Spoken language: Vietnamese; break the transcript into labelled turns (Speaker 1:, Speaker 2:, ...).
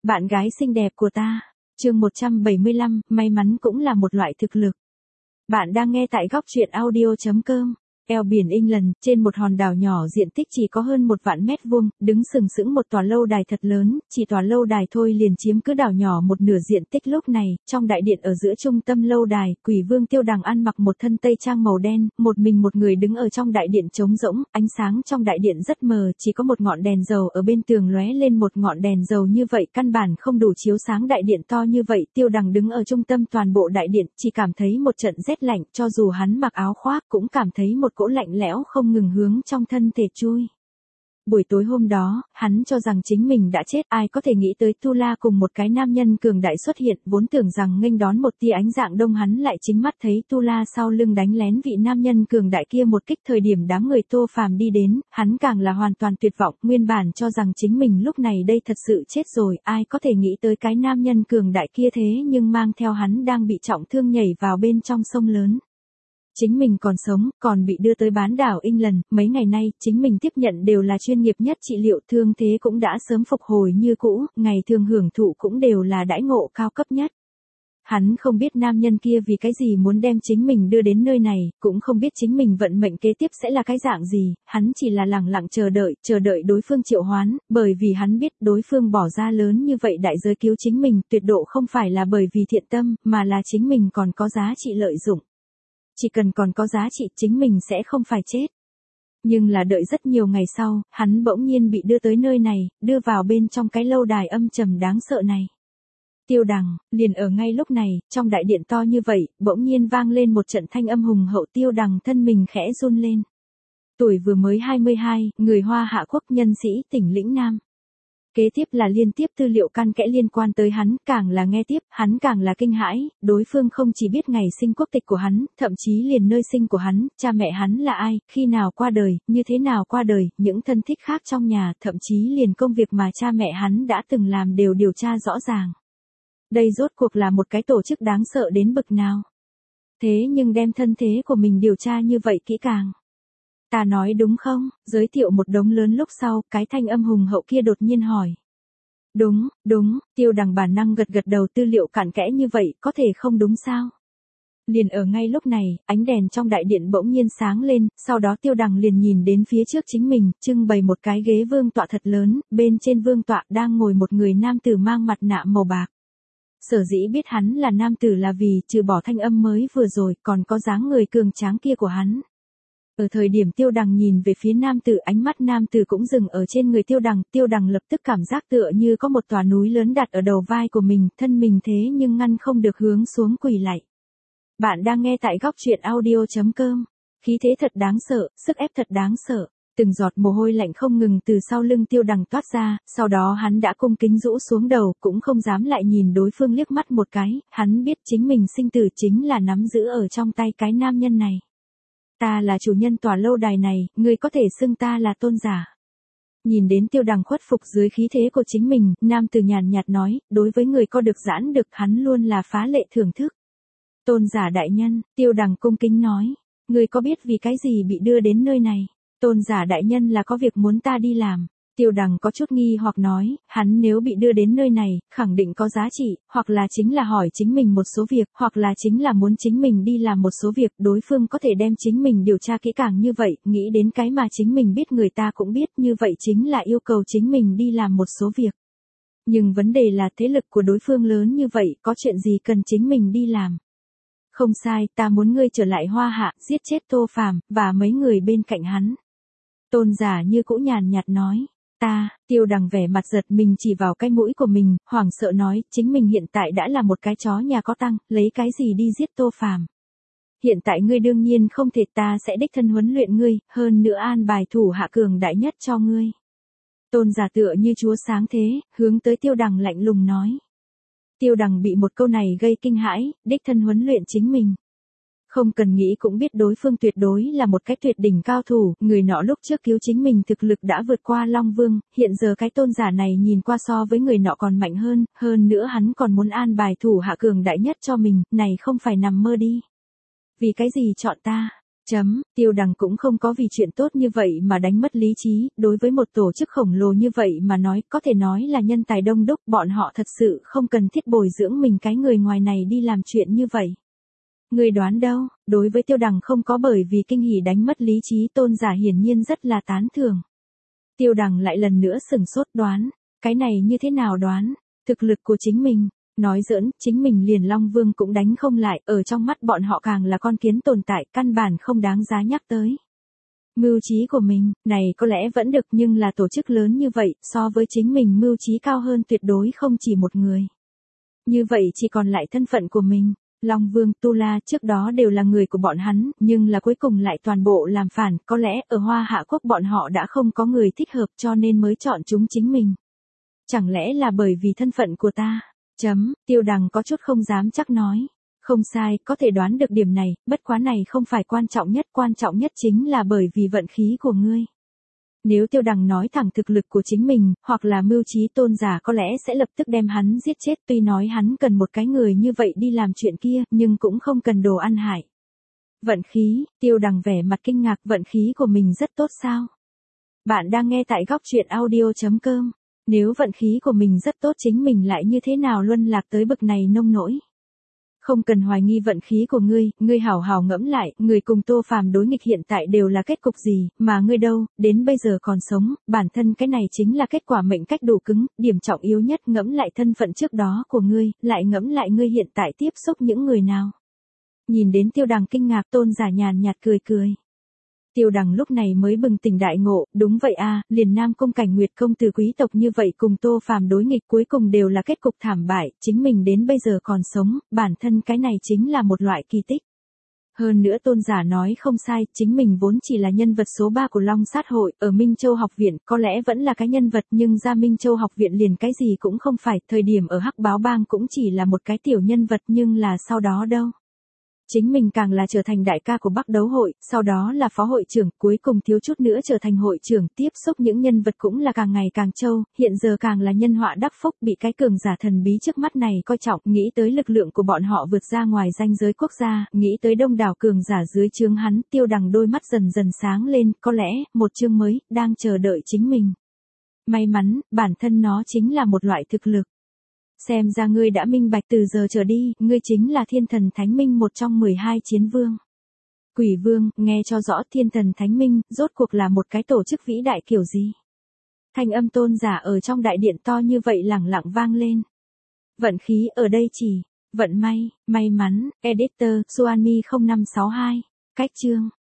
Speaker 1: Bạn gái xinh đẹp của ta. Chương 175, may mắn cũng là một loại thực lực. Bạn đang nghe tại góc truyện audio.com. Eo biển England, trên một hòn đảo nhỏ diện tích chỉ có hơn 1.000.000 mét vuông, đứng sừng sững một tòa lâu đài thật lớn, chỉ tòa lâu đài thôi liền chiếm cứ đảo nhỏ một nửa diện tích. Lúc này, trong đại điện ở giữa trung tâm lâu đài, Quỷ Vương Tiêu Đằng ăn mặc một thân tây trang màu đen, một mình một người đứng ở trong đại điện trống rỗng, ánh sáng trong đại điện rất mờ, chỉ có một ngọn đèn dầu ở bên tường lóe lên, một ngọn đèn dầu như vậy căn bản không đủ chiếu sáng đại điện to như vậy. Tiêu Đằng đứng ở trung tâm toàn bộ đại điện, chỉ cảm thấy một trận rét lạnh, cho dù hắn mặc áo khoác cũng cảm thấy một cỗ lạnh lẽo không ngừng hướng trong thân thể chui. Buổi tối hôm đó, hắn cho rằng chính mình đã chết, ai có thể nghĩ tới Tu La cùng một cái nam nhân cường đại xuất hiện, vốn tưởng rằng nghênh đón một tia ánh dạng đông, hắn lại chính mắt thấy Tu La sau lưng đánh lén vị nam nhân cường đại kia một kích. Thời điểm đám người Tô Phàm đi đến, hắn càng là hoàn toàn tuyệt vọng, nguyên bản cho rằng chính mình lúc này đây thật sự chết rồi, ai có thể nghĩ tới cái nam nhân cường đại kia thế nhưng mang theo hắn đang bị trọng thương nhảy vào bên trong sông lớn. Chính mình còn sống, còn bị đưa tới bán đảo England, mấy ngày nay, chính mình tiếp nhận đều là chuyên nghiệp nhất trị liệu, thương thế cũng đã sớm phục hồi như cũ, ngày thường hưởng thụ cũng đều là đãi ngộ cao cấp nhất. Hắn không biết nam nhân kia vì cái gì muốn đem chính mình đưa đến nơi này, cũng không biết chính mình vận mệnh kế tiếp sẽ là cái dạng gì, hắn chỉ là lẳng lặng chờ đợi đối phương triệu hoán, bởi vì hắn biết đối phương bỏ ra lớn như vậy đại giới cứu chính mình, tuyệt độ không phải là bởi vì thiện tâm, mà là chính mình còn có giá trị lợi dụng. Chỉ cần còn có giá trị chính mình sẽ không phải chết. Nhưng là đợi rất nhiều ngày sau, hắn bỗng nhiên bị đưa tới nơi này, đưa vào bên trong cái lâu đài âm trầm đáng sợ này. Tiêu Đằng, liền ở ngay lúc này, trong đại điện to như vậy, bỗng nhiên vang lên một trận thanh âm hùng hậu. Tiêu Đằng thân mình khẽ run lên. Tuổi vừa mới 22, người Hoa Hạ quốc, nhân sĩ, tỉnh Lĩnh Nam. Kế tiếp là liên tiếp tư liệu căn kẽ liên quan tới hắn, càng là nghe tiếp, hắn càng là kinh hãi, đối phương không chỉ biết ngày sinh quốc tịch của hắn, thậm chí liền nơi sinh của hắn, cha mẹ hắn là ai, khi nào qua đời, như thế nào qua đời, những thân thích khác trong nhà, thậm chí liền công việc mà cha mẹ hắn đã từng làm đều điều tra rõ ràng. Đây rốt cuộc là một cái tổ chức đáng sợ đến bực nào. Thế nhưng đem thân thế của mình điều tra như vậy kỹ càng. Ta nói đúng không? Giới thiệu một đống lớn lúc sau, cái thanh âm hùng hậu kia đột nhiên hỏi. Đúng, Tiêu Đằng bản năng gật đầu, tư liệu cặn kẽ như vậy, có thể không đúng sao? Liền ở ngay lúc này, ánh đèn trong đại điện bỗng nhiên sáng lên, sau đó Tiêu Đằng liền nhìn đến phía trước chính mình, trưng bày một cái ghế vương tọa thật lớn, bên trên vương tọa đang ngồi một người nam tử mang mặt nạ màu bạc. Sở dĩ biết hắn là nam tử là vì, trừ bỏ thanh âm mới vừa rồi, còn có dáng người cường tráng kia của hắn. Ở thời điểm Tiêu Đằng nhìn về phía nam tử, ánh mắt nam tử cũng dừng ở trên người Tiêu Đằng lập tức cảm giác tựa như có một tòa núi lớn đặt ở đầu vai của mình, thân mình thế nhưng ngăn không được hướng xuống quỳ lạy. Bạn đang nghe tại góc truyện audio.com. Khí thế thật đáng sợ, sức ép thật đáng sợ. Từng giọt mồ hôi lạnh không ngừng từ sau lưng Tiêu Đằng toát ra, sau đó hắn đã cung kính rũ xuống đầu, cũng không dám lại nhìn đối phương liếc mắt một cái, hắn biết chính mình sinh tử chính là nắm giữ ở trong tay cái nam nhân này. Ta là chủ nhân tòa lâu đài này, ngươi có thể xưng ta là tôn giả. Nhìn đến Tiêu Đằng khuất phục dưới khí thế của chính mình, nam tử nhàn nhạt nói, đối với người có được giãn được hắn luôn là phá lệ thưởng thức. Tôn giả đại nhân, Tiêu Đằng cung kính nói, ngươi có biết vì cái gì bị đưa đến nơi này? Tôn giả đại nhân là có việc muốn ta đi làm. Tiêu Đằng có chút nghi hoặc nói, hắn nếu bị đưa đến nơi này, khẳng định có giá trị, hoặc là chính là hỏi chính mình một số việc, hoặc là chính là muốn chính mình đi làm một số việc, đối phương có thể đem chính mình điều tra kỹ càng như vậy, nghĩ đến cái mà chính mình biết người ta cũng biết, như vậy chính là yêu cầu chính mình đi làm một số việc. Nhưng vấn đề là thế lực của đối phương lớn như vậy, có chuyện gì cần chính mình đi làm? Không sai, ta muốn ngươi trở lại Hoa Hạ, giết chết Tô Phàm và mấy người bên cạnh hắn. Tôn giả như cũ nhàn nhạt nói. Tiêu Đằng vẻ mặt giật mình chỉ vào cái mũi của mình, hoảng sợ nói, chính mình hiện tại đã là một cái chó nhà có tăng, lấy cái gì đi giết Tô Phàm? Hiện tại ngươi đương nhiên không thể, ta sẽ đích thân huấn luyện ngươi, hơn nữa an bài thủ hạ cường đại nhất cho ngươi. Tôn giả tựa như chúa sáng thế, hướng tới Tiêu Đằng lạnh lùng nói. Tiêu Đằng bị một câu này gây kinh hãi, đích thân huấn luyện chính mình. Không cần nghĩ cũng biết đối phương tuyệt đối là một cái tuyệt đỉnh cao thủ, người nọ lúc trước cứu chính mình thực lực đã vượt qua Long Vương, hiện giờ cái tôn giả này nhìn qua so với người nọ còn mạnh hơn nữa hắn còn muốn an bài thủ hạ cường đại nhất cho mình, này không phải nằm mơ đi. Vì cái gì chọn ta? Tiêu Đằng cũng không có vì chuyện tốt như vậy mà đánh mất lý trí, đối với một tổ chức khổng lồ như vậy mà nói, có thể nói là nhân tài đông đúc, bọn họ thật sự không cần thiết bồi dưỡng mình cái người ngoài này đi làm chuyện như vậy. Người đoán đâu, đối với Tiêu Đằng không có bởi vì kinh hỉ đánh mất lý trí Tôn giả hiển nhiên rất là tán thưởng. Tiêu Đằng lại lần nữa sửng sốt đoán, cái này như thế nào đoán, thực lực của chính mình. Nói giỡn, chính mình liền Long Vương cũng đánh không lại, ở trong mắt bọn họ càng là con kiến tồn tại, căn bản không đáng giá nhắc tới. Mưu trí của mình, này có lẽ vẫn được nhưng là tổ chức lớn như vậy, so với chính mình mưu trí cao hơn tuyệt đối không chỉ một người. Như vậy chỉ còn lại thân phận của mình, Long Vương, Tu La trước đó đều là người của bọn hắn, nhưng là cuối cùng lại toàn bộ làm phản, có lẽ ở Hoa Hạ Quốc bọn họ đã không có người thích hợp cho nên mới chọn chúng chính mình. Chẳng lẽ là bởi vì thân phận của ta? Tiêu Đằng có chút không dám chắc nói. Không sai, có thể đoán được điểm này, bất quá này không phải quan trọng nhất chính là bởi vì vận khí của ngươi. Nếu Tiêu Đằng nói thẳng thực lực của chính mình, hoặc là mưu trí Tôn giả có lẽ sẽ lập tức đem hắn giết chết, tuy nói hắn cần một cái người như vậy đi làm chuyện kia, nhưng cũng không cần đồ ăn hại. Vận khí, Tiêu Đằng vẻ mặt kinh ngạc, vận khí của mình rất tốt sao? Bạn đang nghe tại góc truyện audio.com. Nếu vận khí của mình rất tốt chính mình lại như thế nào luân lạc tới bực này nông nỗi. Không cần hoài nghi vận khí của ngươi hảo hảo ngẫm lại, người cùng Tô Phàm đối nghịch hiện tại đều là kết cục gì, mà ngươi đâu, đến bây giờ còn sống, bản thân cái này chính là kết quả mệnh cách đủ cứng, điểm trọng yếu nhất ngẫm lại thân phận trước đó của ngươi, lại ngẫm lại ngươi hiện tại tiếp xúc những người nào. Nhìn đến Tiêu Đằng kinh ngạc Tôn giả nhàn nhạt cười cười. Tiêu Đằng lúc này mới bừng tỉnh đại ngộ, đúng vậy a, liền Nam Cung Cảnh Nguyệt công tử quý tộc như vậy cùng Tô Phàm đối nghịch cuối cùng đều là kết cục thảm bại, chính mình đến bây giờ còn sống, bản thân cái này chính là một loại kỳ tích. Hơn nữa Tôn giả nói không sai, chính mình vốn chỉ là nhân vật số 3 của Long Sát Hội, ở Minh Châu học viện, có lẽ vẫn là cái nhân vật nhưng ra Minh Châu học viện liền cái gì cũng không phải, thời điểm ở Hắc Báo Bang cũng chỉ là một cái tiểu nhân vật nhưng là sau đó đâu. Chính mình càng là trở thành đại ca của Bắc Đấu hội, sau đó là phó hội trưởng, cuối cùng thiếu chút nữa trở thành hội trưởng, tiếp xúc những nhân vật cũng là càng ngày càng trâu, hiện giờ càng là nhân họa đắc phúc, bị cái cường giả thần bí trước mắt này coi trọng, nghĩ tới lực lượng của bọn họ vượt ra ngoài ranh giới quốc gia, nghĩ tới đông đảo cường giả dưới trướng hắn, Tiêu Đằng đôi mắt dần dần sáng lên, có lẽ, một chương mới, đang chờ đợi chính mình. May mắn, bản thân nó chính là một loại thực lực. Xem ra ngươi đã minh bạch từ giờ trở đi, ngươi chính là Thiên Thần Thánh Minh một trong 12 chiến vương. Quỷ vương, nghe cho rõ Thiên Thần Thánh Minh, rốt cuộc là một cái tổ chức vĩ đại kiểu gì. Thanh âm Tôn giả ở trong đại điện to như vậy lẳng lặng vang lên. Vận khí ở đây chỉ, vận may, may mắn, editor, Suanmi 0562, cách chương.